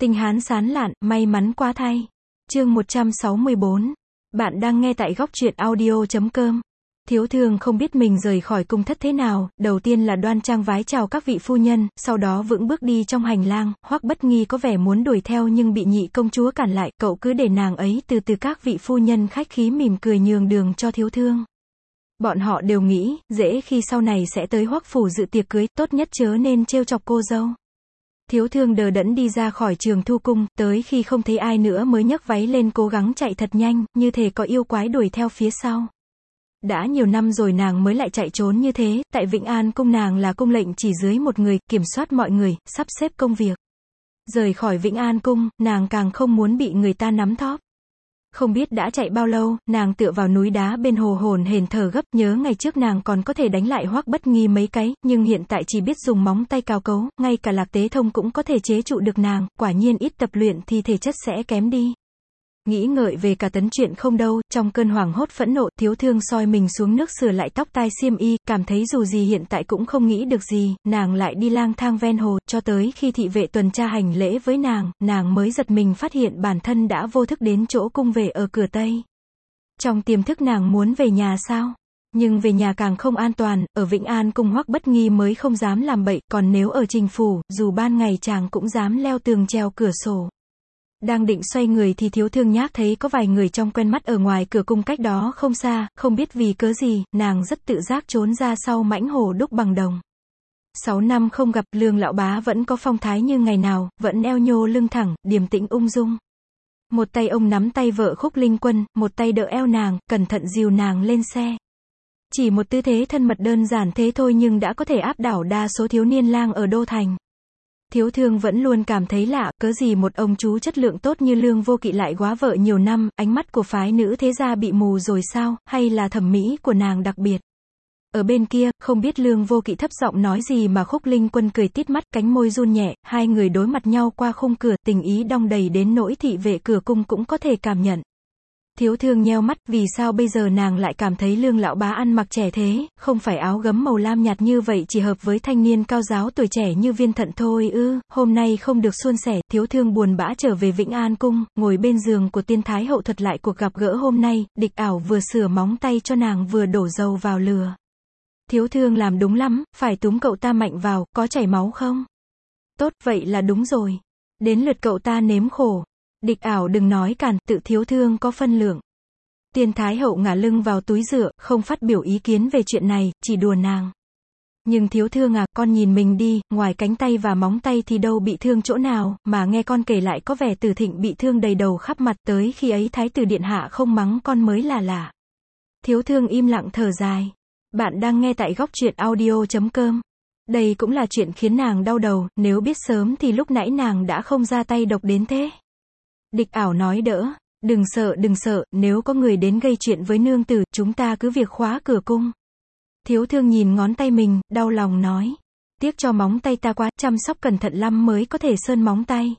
Tinh Hán sán lạn, may mắn quá thay. Chương 164. Bạn đang nghe tại góc truyện audio.com. Thiếu Thương không biết mình rời khỏi cung thất thế nào, đầu tiên là đoan trang vái chào các vị phu nhân, sau đó vững bước đi trong hành lang. Hoắc Bất Nghi có vẻ muốn đuổi theo nhưng bị nhị công chúa cản lại, cậu cứ để nàng ấy từ từ. Các vị phu nhân khách khí mỉm cười nhường đường cho Thiếu Thương. Bọn họ đều nghĩ, dễ khi sau này sẽ tới Hoắc phủ dự tiệc cưới, tốt nhất chớ nên trêu chọc cô dâu. Thiếu Thương đờ đẫn đi ra khỏi Trường Thu cung, tới khi không thấy ai nữa mới nhấc váy lên cố gắng chạy thật nhanh, như thể có yêu quái đuổi theo phía sau. Đã nhiều năm rồi nàng mới lại chạy trốn như thế, tại Vĩnh An cung nàng là cung lệnh chỉ dưới một người, kiểm soát mọi người, sắp xếp công việc. Rời khỏi Vĩnh An cung, nàng càng không muốn bị người ta nắm thóp. Không biết đã chạy bao lâu, nàng tựa vào núi đá bên hồ hổn hển thở gấp, nhớ ngày trước nàng còn có thể đánh lại Hoắc Bất Nghi mấy cái, nhưng hiện tại chỉ biết dùng móng tay cào cấu, ngay cả Lạc Tế Thông cũng có thể chế trụ được nàng, quả nhiên ít tập luyện thì thể chất sẽ kém đi. Nghĩ ngợi về cả tấn chuyện không đâu, trong cơn hoảng hốt phẫn nộ, Thiếu Thương soi mình xuống nước sửa lại tóc tai xiêm y, cảm thấy dù gì hiện tại cũng không nghĩ được gì, nàng lại đi lang thang ven hồ, cho tới khi thị vệ tuần tra hành lễ với nàng mới giật mình phát hiện bản thân đã vô thức đến chỗ cung về ở cửa Tây. Trong tiềm thức nàng muốn về nhà sao? Nhưng về nhà càng không an toàn, ở Vĩnh An cung Hoắc Bất Nghi mới không dám làm bậy, còn nếu ở Trình phủ, dù ban ngày chàng cũng dám leo tường treo cửa sổ. Đang định xoay người thì Thiếu Thương nhác thấy có vài người trong quen mắt ở ngoài cửa cung cách đó không xa, không biết vì cớ gì, nàng rất tự giác trốn ra sau mãnh hồ đúc bằng đồng. 6 năm không gặp, Lương lão bá vẫn có phong thái như ngày nào, vẫn eo nhô lưng thẳng, điềm tĩnh ung dung. Một tay ông nắm tay vợ Khúc Linh Quân, một tay đỡ eo nàng, cẩn thận dìu nàng lên xe. Chỉ một tư thế thân mật đơn giản thế thôi nhưng đã có thể áp đảo đa số thiếu niên lang ở đô thành. Thiếu Thương vẫn luôn cảm thấy lạ, cớ gì một ông chú chất lượng tốt như Lương Vô Kỵ lại góa vợ nhiều năm, ánh mắt của phái nữ thế gia bị mù rồi sao, hay là thẩm mỹ của nàng đặc biệt. Ở bên kia, không biết Lương Vô Kỵ thấp giọng nói gì mà Khúc Linh Quân cười tít mắt, cánh môi run nhẹ, hai người đối mặt nhau qua khung cửa, tình ý đong đầy đến nỗi thị vệ cửa cung cũng có thể cảm nhận. Thiếu Thương nheo mắt, vì sao bây giờ nàng lại cảm thấy Lương lão bá ăn mặc trẻ thế, không phải áo gấm màu lam nhạt như vậy chỉ hợp với thanh niên cao giáo tuổi trẻ như Viên Thận thôi ư? Hôm nay không được suôn sẻ, Thiếu Thương buồn bã trở về Vĩnh An cung, ngồi bên giường của Tiên Thái hậu thuật lại cuộc gặp gỡ hôm nay, Địch Ảo vừa sửa móng tay cho nàng vừa đổ dầu vào lửa. Thiếu Thương làm đúng lắm, phải túm cậu ta mạnh vào, có chảy máu không? Tốt, vậy là đúng rồi. Đến lượt cậu ta nếm khổ. Địch Ảo đừng nói càn, tự Thiếu Thương có phân lượng. Tiên Thái hậu ngả lưng vào túi dựa, không phát biểu ý kiến về chuyện này, chỉ đùa nàng. Nhưng Thiếu Thương à, con nhìn mình đi, ngoài cánh tay và móng tay thì đâu bị thương chỗ nào, mà nghe con kể lại có vẻ Tử Thịnh bị thương đầy đầu khắp mặt, tới khi ấy Thái tử điện hạ không mắng con mới là lạ. Thiếu Thương im lặng thở dài. Bạn đang nghe tại góc truyện audio.com. Đây cũng là chuyện khiến nàng đau đầu, nếu biết sớm thì lúc nãy nàng đã không ra tay độc đến thế. Địch Ảo nói đỡ, đừng sợ, nếu có người đến gây chuyện với nương tử, chúng ta cứ việc khóa cửa cung. Thiếu Thương nhìn ngón tay mình, đau lòng nói, tiếc cho móng tay ta quá, chăm sóc cẩn thận lắm mới có thể sơn móng tay.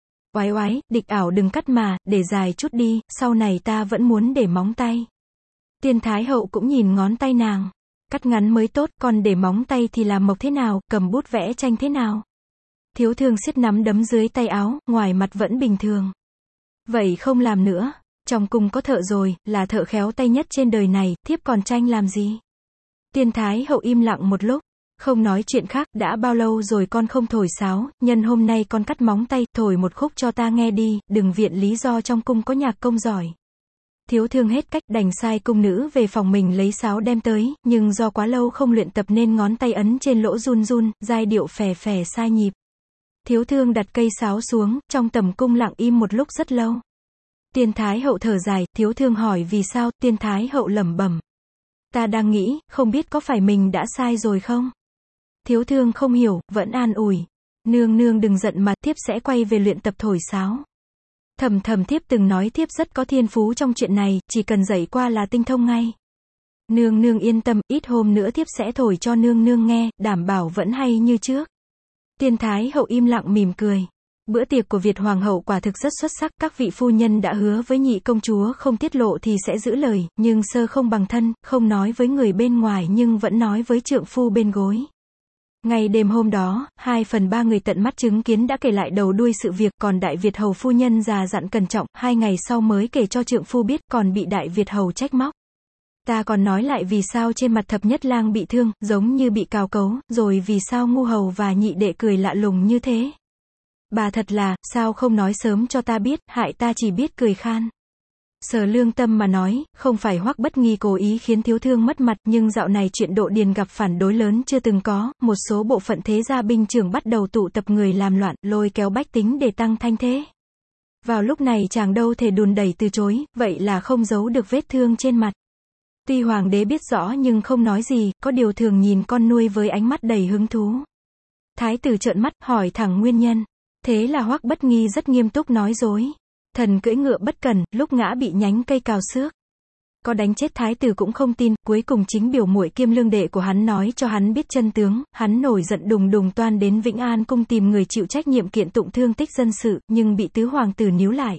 Oái, Địch Ảo đừng cắt mà, để dài chút đi, sau này ta vẫn muốn để móng tay. Tiên Thái hậu cũng nhìn ngón tay nàng, cắt ngắn mới tốt, còn để móng tay thì làm mộc thế nào, cầm bút vẽ tranh thế nào. Thiếu Thương siết nắm đấm dưới tay áo, ngoài mặt vẫn bình thường. Vậy không làm nữa, trong cung có thợ rồi, là thợ khéo tay nhất trên đời này, thiếp còn tranh làm gì? Tiên Thái hậu im lặng một lúc, không nói chuyện khác, đã bao lâu rồi con không thổi sáo, nhân hôm nay con cắt móng tay, thổi một khúc cho ta nghe đi, đừng viện lý do trong cung có nhạc công giỏi. Thiếu Thương hết cách, đành sai cung nữ về phòng mình lấy sáo đem tới, nhưng do quá lâu không luyện tập nên ngón tay ấn trên lỗ run, giai điệu phè sai nhịp. Thiếu Thương đặt cây sáo xuống, trong tầm cung lặng im một lúc rất lâu. Tiên Thái hậu thở dài, Thiếu Thương hỏi vì sao, Tiên Thái hậu lẩm bẩm. Ta đang nghĩ, không biết có phải mình đã sai rồi không? Thiếu Thương không hiểu, vẫn an ủi. Nương đừng giận mà, thiếp sẽ quay về luyện tập thổi sáo. Thầm thiếp từng nói thiếp rất có thiên phú trong chuyện này, chỉ cần dạy qua là tinh thông ngay. Nương yên tâm, ít hôm nữa thiếp sẽ thổi cho nương nghe, đảm bảo vẫn hay như trước. Tiên Thái hậu im lặng mỉm cười. Bữa tiệc của Việt Hoàng hậu quả thực rất xuất sắc, các vị phu nhân đã hứa với nhị công chúa không tiết lộ thì sẽ giữ lời, nhưng sơ không bằng thân, không nói với người bên ngoài nhưng vẫn nói với trượng phu bên gối. Ngay đêm hôm đó, 2/3 người tận mắt chứng kiến đã kể lại đầu đuôi sự việc, còn Đại Việt Hầu phu nhân già dặn cẩn trọng, 2 ngày sau mới kể cho trượng phu biết, còn bị Đại Việt Hầu trách móc. Ta còn nói lại vì sao trên mặt Thập Nhất Lang bị thương, giống như bị cào cấu, rồi vì sao Ngu Hầu và Nhị Đệ cười lạ lùng như thế. Bà thật là, sao không nói sớm cho ta biết, hại ta chỉ biết cười khan. Sờ lương tâm mà nói, không phải Hoắc Bất Nghi cố ý khiến thiếu thương mất mặt, nhưng dạo này chuyện Độ Điền gặp phản đối lớn chưa từng có, một số bộ phận thế gia binh trưởng bắt đầu tụ tập người làm loạn, lôi kéo bách tính để tăng thanh thế. Vào lúc này chàng đâu thể đùn đẩy từ chối, vậy là không giấu được vết thương trên mặt. Tuy hoàng đế biết rõ nhưng không nói gì, có điều thường nhìn con nuôi với ánh mắt đầy hứng thú. Thái tử trợn mắt, hỏi thẳng nguyên nhân. Thế là Hoắc Bất Nghi rất nghiêm túc nói dối. Thần cưỡi ngựa bất cẩn, lúc ngã bị nhánh cây cào xước. Có đánh chết thái tử cũng không tin, cuối cùng chính biểu muội kiêm lương đệ của hắn nói cho hắn biết chân tướng, hắn nổi giận đùng đùng toan đến Vĩnh An cung tìm người chịu trách nhiệm kiện tụng thương tích dân sự, nhưng bị tứ hoàng tử níu lại.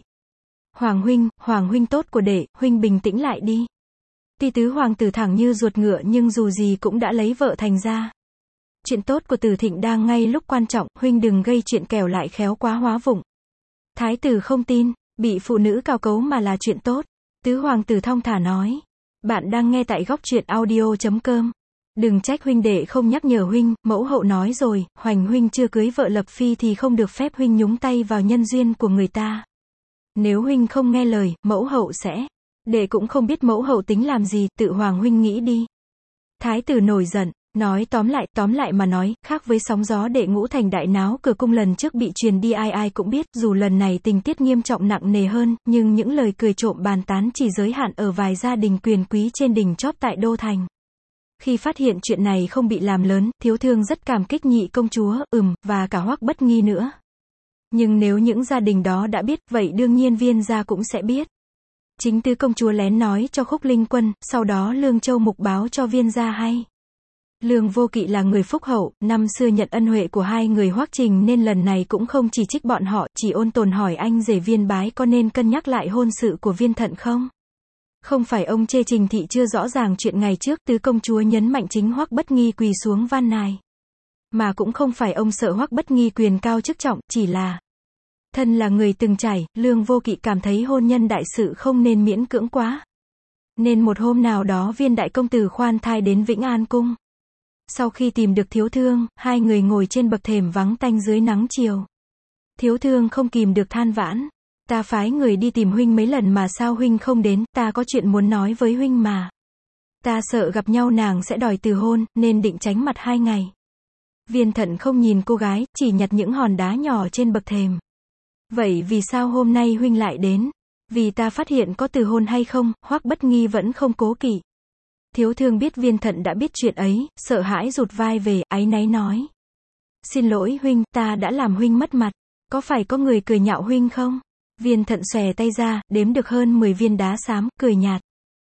Hoàng huynh tốt của đệ, huynh bình tĩnh lại đi. Tuy tứ hoàng tử thẳng như ruột ngựa nhưng dù gì cũng đã lấy vợ thành ra. Chuyện tốt của Từ Thịnh đang ngay lúc quan trọng, huynh đừng gây chuyện kẻo lại khéo quá hóa vụng. Thái tử không tin, bị phụ nữ cào cấu mà là chuyện tốt. Tứ hoàng tử thong thả nói. Bạn đang nghe tại góc truyện audio.com. Đừng trách huynh đệ không nhắc nhở huynh, mẫu hậu nói rồi, Hoành huynh chưa cưới vợ lập phi thì không được phép huynh nhúng tay vào nhân duyên của người ta. Nếu huynh không nghe lời, mẫu hậu sẽ. Đệ cũng không biết mẫu hậu tính làm gì, tự Hoàng huynh nghĩ đi. Thái tử nổi giận, nói tóm lại mà nói, khác với sóng gió Đệ Ngũ Thành đại náo cửa cung lần trước bị truyền đi ai cũng biết, dù lần này tình tiết nghiêm trọng nặng nề hơn, nhưng những lời cười trộm bàn tán chỉ giới hạn ở vài gia đình quyền quý trên đỉnh chóp tại Đô Thành. Khi phát hiện chuyện này không bị làm lớn, thiếu thương rất cảm kích Nhị công chúa, và cả Hoắc Bất Nghi nữa. Nhưng nếu những gia đình đó đã biết, vậy đương nhiên Viên gia cũng sẽ biết. Chính tứ công chúa lén nói cho Khúc Linh Quân, sau đó Lương Châu Mục báo cho Viên gia hay. Lương Vô Kỵ là người phúc hậu, năm xưa nhận ân huệ của hai người Hoắc Trình nên lần này cũng không chỉ trích bọn họ, chỉ ôn tồn hỏi anh rể Viên Bái có nên cân nhắc lại hôn sự của Viên Thận không? Không phải ông chê Trình thị chưa rõ ràng chuyện ngày trước, tứ công chúa nhấn mạnh chính Hoắc Bất Nghi quỳ xuống van nài. Mà cũng không phải ông sợ Hoắc Bất Nghi quyền cao chức trọng, chỉ là thân là người từng trải, Lương Vô Kỵ cảm thấy hôn nhân đại sự không nên miễn cưỡng quá. Nên một hôm nào đó Viên đại công tử khoan thai đến Vĩnh An cung. Sau khi tìm được thiếu thương, hai người ngồi trên bậc thềm vắng tanh dưới nắng chiều. Thiếu thương không kìm được than vãn. Ta phái người đi tìm huynh mấy lần mà sao huynh không đến, ta có chuyện muốn nói với huynh mà. Ta sợ gặp nhau nàng sẽ đòi từ hôn, nên định tránh mặt 2 ngày. Viên Thận không nhìn cô gái, chỉ nhặt những hòn đá nhỏ trên bậc thềm. Vậy vì sao hôm nay huynh lại đến? Vì ta phát hiện có từ hôn hay không, Hoắc Bất Nghi vẫn không cố kỵ. Thiếu thương biết Viên Thận đã biết chuyện ấy, sợ hãi rụt vai về, áy náy nói. Xin lỗi huynh, ta đã làm huynh mất mặt. Có phải có người cười nhạo huynh không? Viên Thận xòe tay ra, đếm được hơn 10 viên đá xám, cười nhạt.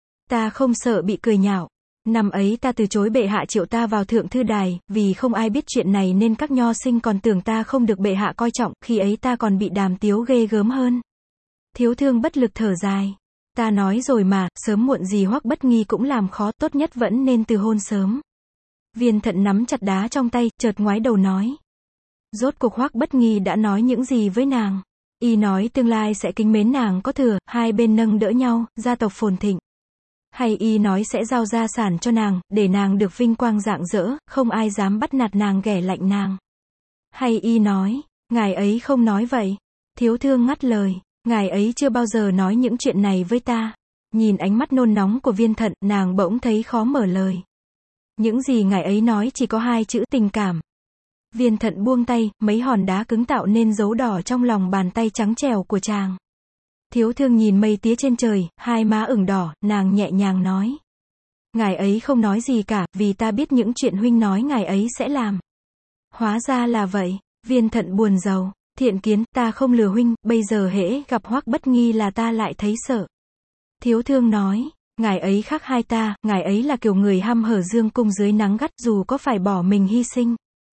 Ta không sợ bị cười nhạo. Năm ấy ta từ chối bệ hạ triệu ta vào thượng thư đài, vì không ai biết chuyện này nên các nho sinh còn tưởng ta không được bệ hạ coi trọng, khi ấy ta còn bị đàm tiếu ghê gớm hơn. Thiếu thương bất lực thở dài. Ta nói rồi mà, sớm muộn gì Hoắc Bất Nghi cũng làm khó, tốt nhất vẫn nên từ hôn sớm. Viên Thận nắm chặt đá trong tay, chợt ngoái đầu nói. Rốt cuộc Hoắc Bất Nghi đã nói những gì với nàng? Y nói tương lai sẽ kính mến nàng có thừa, hai bên nâng đỡ nhau, gia tộc phồn thịnh. Hay y nói sẽ giao gia sản cho nàng, để nàng được vinh quang rạng rỡ, không ai dám bắt nạt nàng ghẻ lạnh nàng. Hay y nói, ngài ấy không nói vậy. Thiếu thương ngắt lời, ngài ấy chưa bao giờ nói những chuyện này với ta. Nhìn ánh mắt nôn nóng của Viên Thận, nàng bỗng thấy khó mở lời. Những gì ngài ấy nói chỉ có 2 chữ tình cảm. Viên Thận buông tay, mấy hòn đá cứng tạo nên dấu đỏ trong lòng bàn tay trắng trẻo của chàng. Thiếu thương nhìn mây tía trên trời, hai má ửng đỏ, nàng nhẹ nhàng nói. Ngài ấy không nói gì cả, vì ta biết những chuyện huynh nói ngài ấy sẽ làm. Hóa ra là vậy. Viên Thận buồn rầu. Thiện kiến, ta không lừa huynh, bây giờ hễ gặp Hoắc Bất Nghi là ta lại thấy sợ. Thiếu thương nói. Ngài ấy khác hai ta, ngài ấy là kiểu người hăm hở dương cung dưới nắng gắt, dù có phải bỏ mình hy sinh.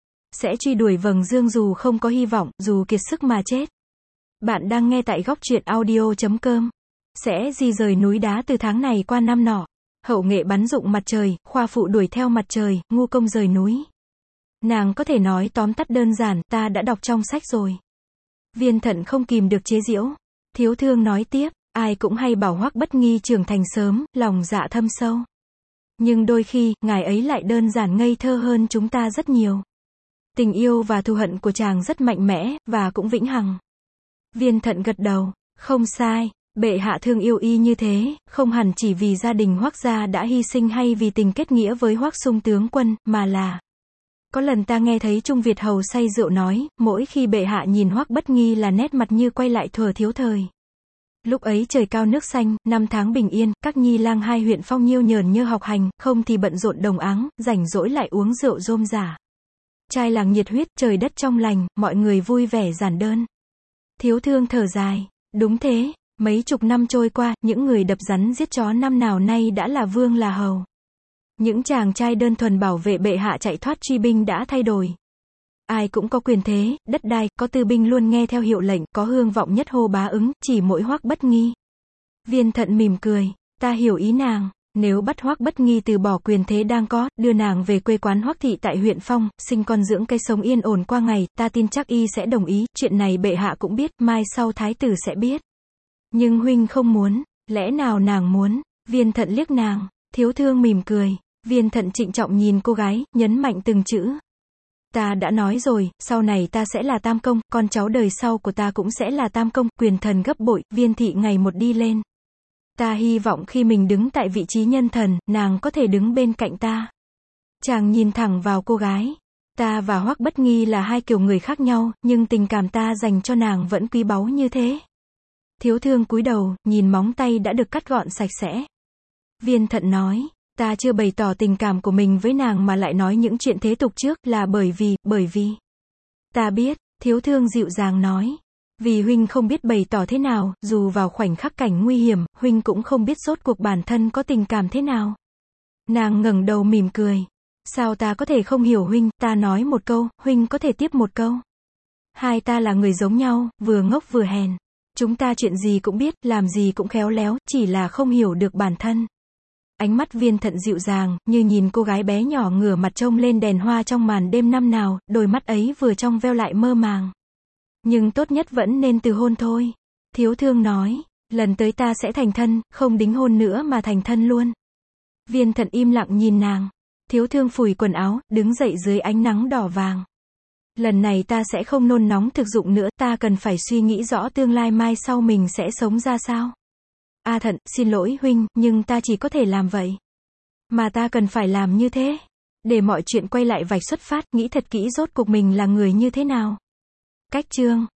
Sẽ truy đuổi vầng dương dù không có hy vọng, dù kiệt sức mà chết. Bạn đang nghe tại góc truyện audio.com. Sẽ di rời núi đá từ tháng này qua năm nọ. Hậu nghệ bắn dụng mặt trời, khoa phụ đuổi theo mặt trời, ngu công rời núi. Nàng có thể nói tóm tắt đơn giản, ta đã đọc trong sách rồi. Viên Thận không kìm được chế giễu. Thiếu thương nói tiếp, ai cũng hay bảo Hoắc Bất Nghi trưởng thành sớm, lòng dạ thâm sâu. Nhưng đôi khi, ngài ấy lại đơn giản ngây thơ hơn chúng ta rất nhiều. Tình yêu và thù hận của chàng rất mạnh mẽ, và cũng vĩnh hằng. Viên Thận gật đầu, không sai, bệ hạ thương yêu y như thế, không hẳn chỉ vì gia đình Hoắc gia đã hy sinh hay vì tình kết nghĩa với Hoắc Sung tướng quân, mà là... Có lần ta nghe thấy Trung Việt hầu say rượu nói, mỗi khi bệ hạ nhìn Hoắc Bất Nghi là nét mặt như quay lại thuở thiếu thời. Lúc ấy trời cao nước xanh, năm tháng bình yên, các nhi lang hai huyện Phong Nhiêu nhờn nhơ học hành, không thì bận rộn đồng áng, rảnh rỗi lại uống rượu rôm rả. Trai làng nhiệt huyết, trời đất trong lành, mọi người vui vẻ giản đơn. Thiếu thương thở dài, đúng thế, mấy chục năm trôi qua, những người đập rắn giết chó năm nào nay đã là vương là hầu. Những chàng trai đơn thuần bảo vệ bệ hạ chạy thoát truy binh đã thay đổi. Ai cũng có quyền thế, đất đai, có tư binh luôn nghe theo hiệu lệnh, có hương vọng nhất hô bá ứng, chỉ mỗi Hoắc Bất Nghi. Viên Thận mỉm cười, ta hiểu ý nàng, nếu bắt Hoắc Bất Nghi từ bỏ quyền thế đang có, đưa nàng về quê quán Hoắc thị tại huyện Phong, sinh con dưỡng cây sống yên ổn qua ngày, ta tin chắc y sẽ đồng ý, chuyện này bệ hạ cũng biết, mai sau thái tử sẽ biết. Nhưng huynh không muốn, lẽ nào nàng muốn? Viên Thận liếc nàng, thiếu thương mỉm cười, Viên Thận trịnh trọng nhìn cô gái, nhấn mạnh từng chữ. Ta đã nói rồi, sau này ta sẽ là tam công, con cháu đời sau của ta cũng sẽ là tam công, quyền thần gấp bội, Viên thị ngày một đi lên. Ta hy vọng khi mình đứng tại vị trí nhân thần, nàng có thể đứng bên cạnh ta. Chàng nhìn thẳng vào cô gái. Ta và Hoắc Bất Nghi là hai kiểu người khác nhau, nhưng tình cảm ta dành cho nàng vẫn quý báu như thế. Thiếu thương cúi đầu, nhìn móng tay đã được cắt gọn sạch sẽ. Viên Thận nói, ta chưa bày tỏ tình cảm của mình với nàng mà lại nói những chuyện thế tục trước là bởi vì. Ta biết, thiếu thương dịu dàng nói. Vì huynh không biết bày tỏ thế nào, dù vào khoảnh khắc cảnh nguy hiểm, huynh cũng không biết rốt cuộc bản thân có tình cảm thế nào. Nàng ngẩng đầu mỉm cười. Sao ta có thể không hiểu huynh, ta nói một câu, huynh có thể tiếp một câu. Hai ta là người giống nhau, vừa ngốc vừa hèn. Chúng ta chuyện gì cũng biết, làm gì cũng khéo léo, chỉ là không hiểu được bản thân. Ánh mắt Viên Thận dịu dàng, như nhìn cô gái bé nhỏ ngửa mặt trông lên đèn hoa trong màn đêm năm nào, đôi mắt ấy vừa trong veo lại mơ màng. Nhưng tốt nhất vẫn nên từ hôn thôi. Thiếu thương nói, lần tới ta sẽ thành thân, không đính hôn nữa mà thành thân luôn. Viên Thận im lặng nhìn nàng. Thiếu thương phủi quần áo, đứng dậy dưới ánh nắng đỏ vàng. Lần này ta sẽ không nôn nóng thực dụng nữa, ta cần phải suy nghĩ rõ tương lai mai sau mình sẽ sống ra sao. A Thận, xin lỗi huynh, nhưng ta chỉ có thể làm vậy. Mà ta cần phải làm như thế. Để mọi chuyện quay lại vạch xuất phát, nghĩ thật kỹ rốt cuộc mình là người như thế nào. Cách chương